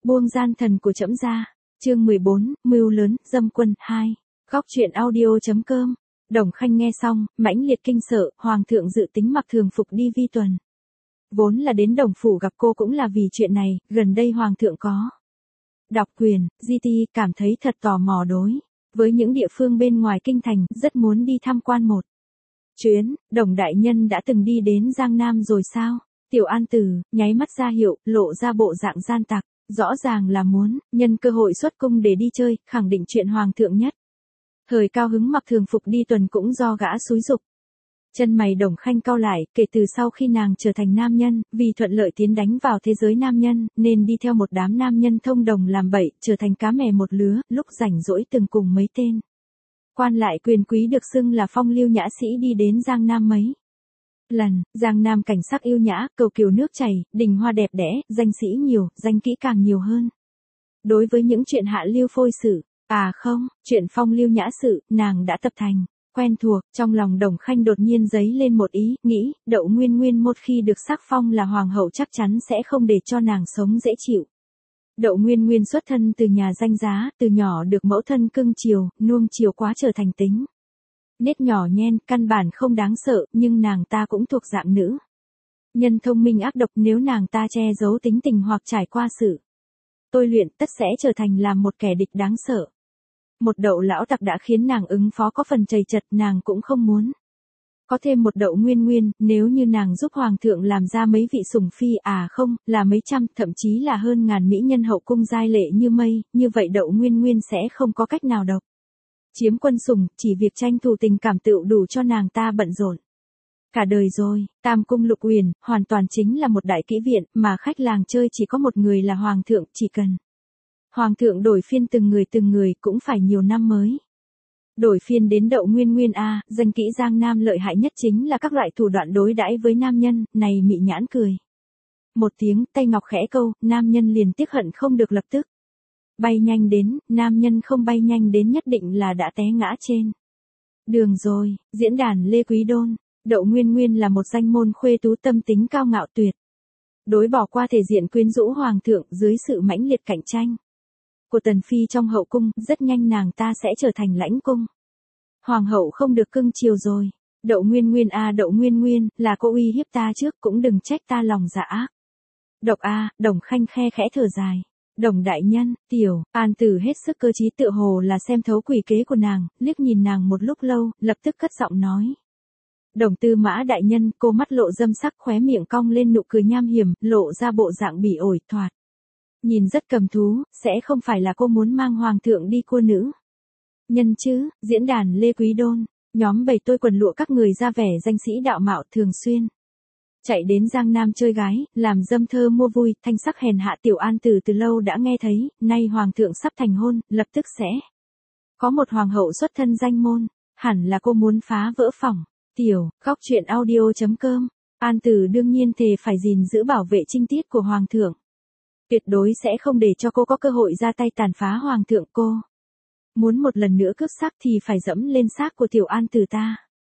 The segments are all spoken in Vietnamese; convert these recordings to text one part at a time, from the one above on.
Buông gian thần của trẫm ra. Chương 14, mưu lớn, dâm quân 2. Góc truyện audio.com. Đồng Khanh nghe xong, mãnh liệt kinh sợ, hoàng thượng dự tính mặc thường phục đi vi tuần. Vốn là đến Đồng phủ gặp cô cũng là vì chuyện này, gần đây hoàng thượng có đọc quyền, GT cảm thấy thật tò mò đối với những địa phương bên ngoài kinh thành, rất muốn đi tham quan một chuyến. Đồng đại nhân đã từng đi đến Giang Nam rồi sao? Tiểu An Tử nháy mắt ra hiệu, lộ ra bộ dạng gian tặc, rõ ràng là muốn nhân cơ hội xuất cung để đi chơi, khẳng định chuyện hoàng thượng nhất thời cao hứng mặc thường phục đi tuần cũng do gã xúi giục. Chân mày Đồng Khanh cau lại, kể từ sau khi nàng trở thành nam nhân, vì thuận lợi tiến đánh vào thế giới nam nhân, nên đi theo một đám nam nhân thông đồng làm bậy, trở thành cá mè một lứa, lúc rảnh rỗi từng cùng mấy tên quan lại quyền quý được xưng là phong lưu nhã sĩ đi đến Giang Nam mấy lần. Giang Nam cảnh sắc yêu nhã, cầu kiều nước chảy, đình hoa đẹp đẽ, danh sĩ nhiều, danh kỹ càng nhiều hơn. Đối với những chuyện hạ lưu phôi sử, không, chuyện phong lưu nhã sự, nàng đã tập thành quen thuộc. Trong lòng Đồng Khanh đột nhiên dấy lên một ý, nghĩ, Đậu Nguyên Nguyên một khi được sắc phong là hoàng hậu chắc chắn sẽ không để cho nàng sống dễ chịu. Đậu Nguyên Nguyên xuất thân từ nhà danh giá, từ nhỏ được mẫu thân cưng chiều, nuông chiều quá trở thành tính nết nhỏ nhen, căn bản không đáng sợ, nhưng nàng ta cũng thuộc dạng nữ nhân thông minh ác độc, nếu nàng ta che giấu tính tình hoặc trải qua sự tôi luyện, tất sẽ trở thành làm một kẻ địch đáng sợ. Một Đậu lão tặc đã khiến nàng ứng phó có phần chầy chật, nàng cũng không muốn có thêm một Đậu Nguyên Nguyên. Nếu như nàng giúp hoàng thượng làm ra mấy vị sủng phi, không, là mấy trăm, thậm chí là hơn ngàn mỹ nhân hậu cung giai lệ như mây, như vậy Đậu Nguyên Nguyên sẽ không có cách nào độc chiếm quân sủng, chỉ việc tranh thủ tình cảm tựu đủ cho nàng ta bận rộn cả đời rồi. Tam cung Lục Uyển hoàn toàn chính là một đại kỹ viện, mà khách làng chơi chỉ có một người là hoàng thượng, chỉ cần hoàng thượng đổi phiên từng người cũng phải nhiều năm mới đổi phiên đến Đậu Nguyên Nguyên. Danh kỹ Giang Nam lợi hại nhất chính là các loại thủ đoạn đối đãi với nam nhân. Này mị nhãn cười một tiếng, tay ngọc khẽ câu, nam nhân liền tiếc hận không được lập tức bay nhanh đến, nam nhân không bay nhanh đến nhất định là đã té ngã trên đường rồi. Diễn đàn Lê Quý Đôn. Đậu Nguyên Nguyên là một danh môn khuê tú tâm tính cao ngạo tuyệt đối bỏ qua thể diện quyến rũ hoàng thượng. Dưới sự mãnh liệt cạnh tranh của tần phi trong hậu cung, rất nhanh nàng ta sẽ trở thành lãnh cung hoàng hậu không được cưng chiều rồi. Đậu Nguyên Nguyên Đậu Nguyên Nguyên, là cô uy hiếp ta trước, cũng đừng trách ta lòng dạ ác độc. Đồng Khanh khe khẽ thở dài. Đồng đại nhân, Tiểu An Tử hết sức cơ trí, tựa hồ là xem thấu quỷ kế của nàng, liếc nhìn nàng một lúc lâu, lập tức cất giọng nói. Đồng Tư Mã đại nhân. Cô mắt lộ dâm sắc, khóe miệng cong lên nụ cười nham hiểm, lộ ra bộ dạng bỉ ổi thoạt nhìn rất cầm thú. Sẽ không phải là cô muốn mang hoàng thượng đi cua nữ nhân chứ? Diễn đàn Lê Quý Đôn. Nhóm bầy tôi quần lụa các người ra vẻ danh sĩ đạo mạo, thường xuyên chạy đến Giang Nam chơi gái, làm dâm thơ mua vui, thanh sắc hèn hạ. Tiểu An Tử từ lâu đã nghe thấy, nay hoàng thượng sắp thành hôn, lập tức sẽ có một hoàng hậu xuất thân danh môn, hẳn là cô muốn phá vỡ phòng. Góc truyện audio.com. An Tử đương nhiên thề phải gìn giữ bảo vệ trinh tiết của hoàng thượng, tuyệt đối sẽ không để cho cô có cơ hội ra tay tàn phá hoàng thượng. Cô muốn một lần nữa cướp xác thì phải dẫm lên xác của Tiểu An Tử ta.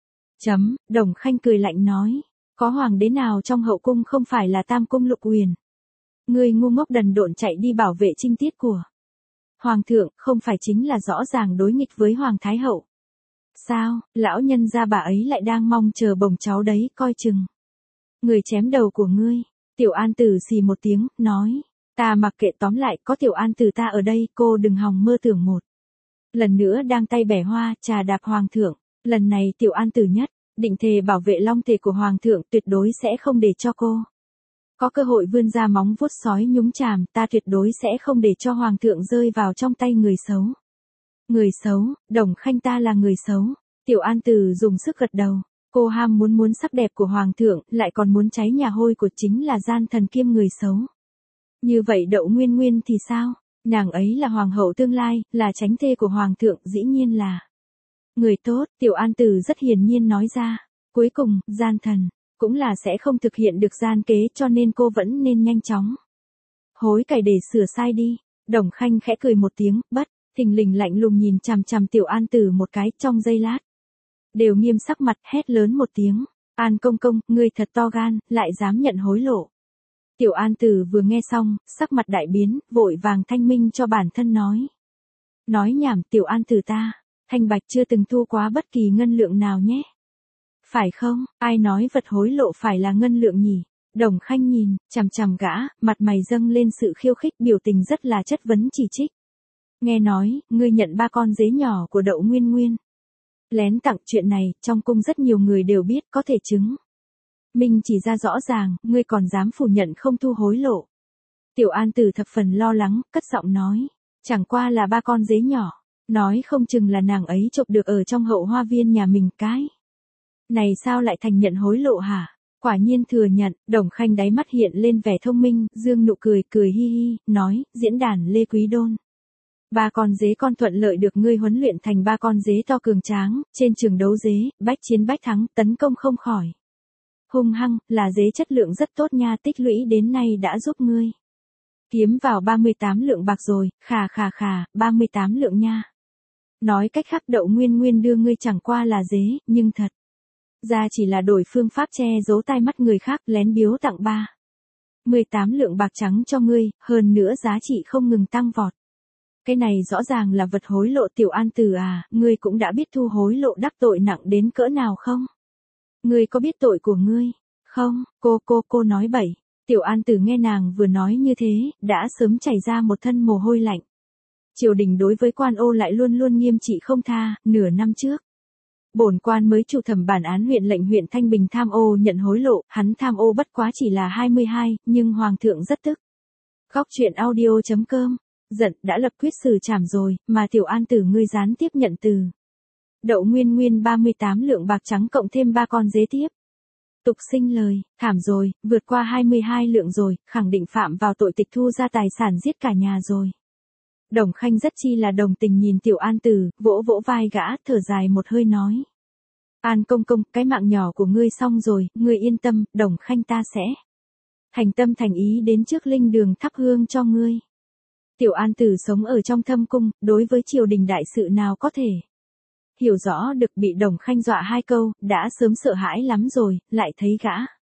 Đồng Khanh cười lạnh nói, có hoàng đế nào trong hậu cung không phải là Tam cung Lục Uyển? Ngươi ngu ngốc đần độn chạy đi bảo vệ trinh tiết của hoàng thượng, không phải chính là rõ ràng đối nghịch với hoàng thái hậu sao? Lão nhân gia bà ấy lại đang mong chờ bồng cháu đấy, coi chừng người chém đầu của ngươi. Tiểu An Tử xì một tiếng, nói, ta mặc kệ, tóm lại có Tiểu An Tử ta ở đây, cô đừng hòng mơ tưởng một lần nữa đang tay bẻ hoa trà đạp hoàng thượng. Lần này Tiểu An Tử nhất định thề bảo vệ long thể của hoàng thượng, tuyệt đối sẽ không để cho cô có cơ hội vươn ra móng vuốt sói nhúng chàm. Ta tuyệt đối sẽ không để cho hoàng thượng rơi vào trong tay người xấu. Người xấu? Đồng Khanh, ta là người xấu? Tiểu An Tử dùng sức gật đầu. Cô ham muốn sắc đẹp của hoàng thượng, lại còn muốn cháy nhà hôi của chính là gian thần kiêm người xấu. Như vậy Đậu Nguyên Nguyên thì sao? Nàng ấy là hoàng hậu tương lai, là chánh thê của hoàng thượng, dĩ nhiên là người tốt. Tiểu An Tử rất hiển nhiên nói ra. Cuối cùng, gian thần cũng là sẽ không thực hiện được gian kế, cho nên cô vẫn nên nhanh chóng hối cải để sửa sai đi. Đồng Khanh khẽ cười một tiếng, bất thình lình lạnh lùng nhìn chằm chằm Tiểu An Tử một cái, trong giây lát đều nghiêm sắc mặt, hét lớn một tiếng, An công công, ngươi thật to gan, lại dám nhận hối lộ. Tiểu An Tử vừa nghe xong, sắc mặt đại biến, vội vàng thanh minh cho bản thân nói. Nói nhảm, Tiểu An Tử ta, Thanh Bạch chưa từng thu quá bất kỳ ngân lượng nào nhé. Phải không, ai nói vật hối lộ phải là ngân lượng nhỉ? Đồng Khanh nhìn, chằm chằm gã, mặt mày dâng lên sự khiêu khích, biểu tình rất là chất vấn chỉ trích. Nghe nói, ngươi nhận 3 con dế nhỏ của Đậu Nguyên Nguyên. Lén tặng, chuyện này, trong cung rất nhiều người đều biết, có thể chứng. Minh chỉ ra rõ ràng, ngươi còn dám phủ nhận không thu hối lộ. Tiểu An Tử thập phần lo lắng, cất giọng nói. Chẳng qua là 3 con dế nhỏ. Nói không chừng là nàng ấy chộp được ở trong hậu hoa viên nhà mình cái. Này sao lại thành nhận hối lộ hả? Quả nhiên thừa nhận, Đồng Khanh đáy mắt hiện lên vẻ thông minh, dương nụ cười, cười hi hi, nói, diễn đàn Lê Quý Đôn. 3 con dế con thuận lợi được ngươi huấn luyện thành 3 con dế to cường tráng, trên trường đấu dế, bách chiến bách thắng, tấn công không khỏi. Hung hăng, là dế chất lượng rất tốt nha, tích lũy đến nay đã giúp ngươi kiếm vào 38 lượng bạc rồi, khà, 38 lượng nha. Nói cách khác Đậu Nguyên Nguyên đưa ngươi chẳng qua là dế, nhưng thật ra chỉ là đổi phương pháp che giấu tai mắt người khác, lén biếu tặng 18 lượng bạc trắng cho ngươi, hơn nữa giá trị không ngừng tăng vọt. Cái này rõ ràng là vật hối lộ. Tiểu An Tử à, ngươi cũng đã biết thu hối lộ đắc tội nặng đến cỡ nào không? Ngươi có biết tội của ngươi không? Cô nói bậy. Tiểu An Tử nghe nàng vừa nói như thế, đã sớm chảy ra một thân mồ hôi lạnh. Triều đình đối với quan ô lại luôn luôn nghiêm trị không tha, nửa năm trước. Bổn quan mới chủ thẩm bản án huyện lệnh huyện Thanh Bình tham ô nhận hối lộ, hắn tham ô bất quá chỉ là 22, nhưng hoàng thượng rất tức. Góc truyện audio.com, giận đã lập quyết xử trảm rồi, mà Tiểu An Tử ngươi gián tiếp nhận từ Đậu Nguyên Nguyên 38 lượng bạc trắng cộng thêm 3 con dế tiếp. Tục sinh lời, thảm rồi, vượt qua 22 lượng rồi, khẳng định phạm vào tội tịch thu ra tài sản giết cả nhà rồi. Đồng Khanh rất chi là đồng tình nhìn Tiểu An Tử, vỗ vỗ vai gã, thở dài một hơi nói. An công công, cái mạng nhỏ của ngươi xong rồi, ngươi yên tâm, Đồng Khanh ta sẽ thành tâm thành ý đến trước linh đường thắp hương cho ngươi. Tiểu An Tử sống ở trong thâm cung, đối với triều đình đại sự nào có thể hiểu rõ được, bị Đồng Khanh dọa 2 câu, đã sớm sợ hãi lắm rồi, lại thấy gã.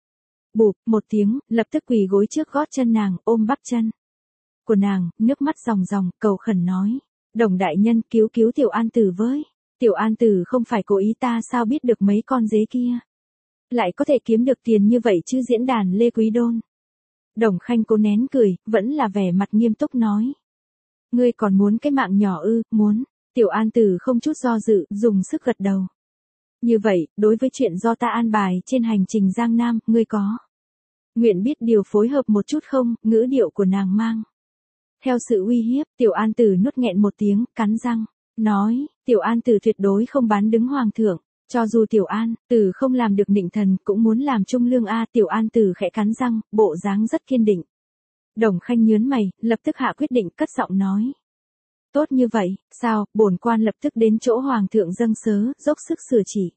Bụp, một tiếng, lập tức quỳ gối trước gót chân nàng, ôm bắp chân của nàng, nước mắt ròng ròng, cầu khẩn nói. Đồng đại nhân cứu cứu Tiểu An Tử với. Tiểu An Tử không phải cố ý, ta sao biết được mấy con dế kia lại có thể kiếm được tiền như vậy chứ? Diễn đàn Lê Quý Đôn. Đồng Khanh cố nén cười, vẫn là vẻ mặt nghiêm túc nói. Ngươi còn muốn cái mạng nhỏ ư? Muốn. Tiểu An Tử không chút do dự, dùng sức gật đầu. Như vậy, đối với chuyện do ta an bài trên hành trình Giang Nam, ngươi có nguyện biết điều phối hợp một chút không? Ngữ điệu của nàng mang theo sự uy hiếp. Tiểu An Tử nuốt nghẹn một tiếng, cắn răng, nói, Tiểu An Tử tuyệt đối không bán đứng hoàng thượng. Cho dù Tiểu An Tử không làm được nịnh thần, cũng muốn làm trung lương a. Tiểu An Tử khẽ cắn răng, bộ dáng rất kiên định. Đồng Khanh nhớn mày, lập tức hạ quyết định, cất giọng nói. Tốt như vậy, sao? Bổn quan lập tức đến chỗ hoàng thượng dâng sớ, dốc sức sửa chỉ.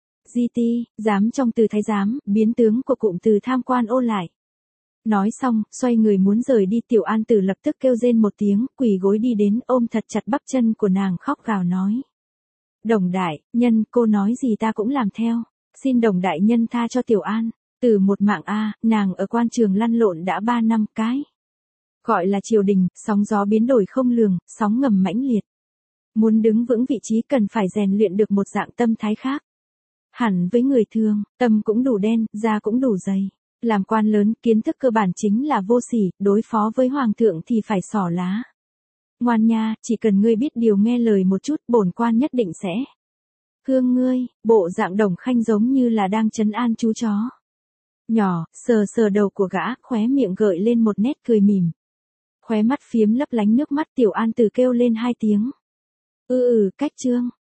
GT, giám trong từ thái giám, biến tướng của cụm từ tham quan ô lại. Nói xong, xoay người muốn rời đi. Tiểu An Tử lập tức kêu rên một tiếng, quỳ gối đi đến, ôm thật chặt bắp chân của nàng, khóc gào nói. Đồng đại nhân, cô nói gì ta cũng làm theo. Xin Đồng đại nhân tha cho Tiểu An Tử một mạng a. Nàng ở quan trường lăn lộn đã 3 năm cái. Gọi là triều đình, sóng gió biến đổi không lường, sóng ngầm mãnh liệt. Muốn đứng vững vị trí cần phải rèn luyện được một dạng tâm thái khác. Hẳn với người thường, tâm cũng đủ đen, da cũng đủ dày. Làm quan lớn, kiến thức cơ bản chính là vô sỉ, đối phó với hoàng thượng thì phải xỏ lá. Ngoan nha, chỉ cần ngươi biết điều nghe lời một chút, bổn quan nhất định sẽ thương ngươi. Bộ dạng Đồng Khanh giống như là đang trấn an chú chó nhỏ, sờ sờ đầu của gã, khóe miệng gợi lên một nét cười mỉm. Khóe mắt phiếm lấp lánh nước mắt. Tiểu An Tử kêu lên 2 tiếng. Cách chương.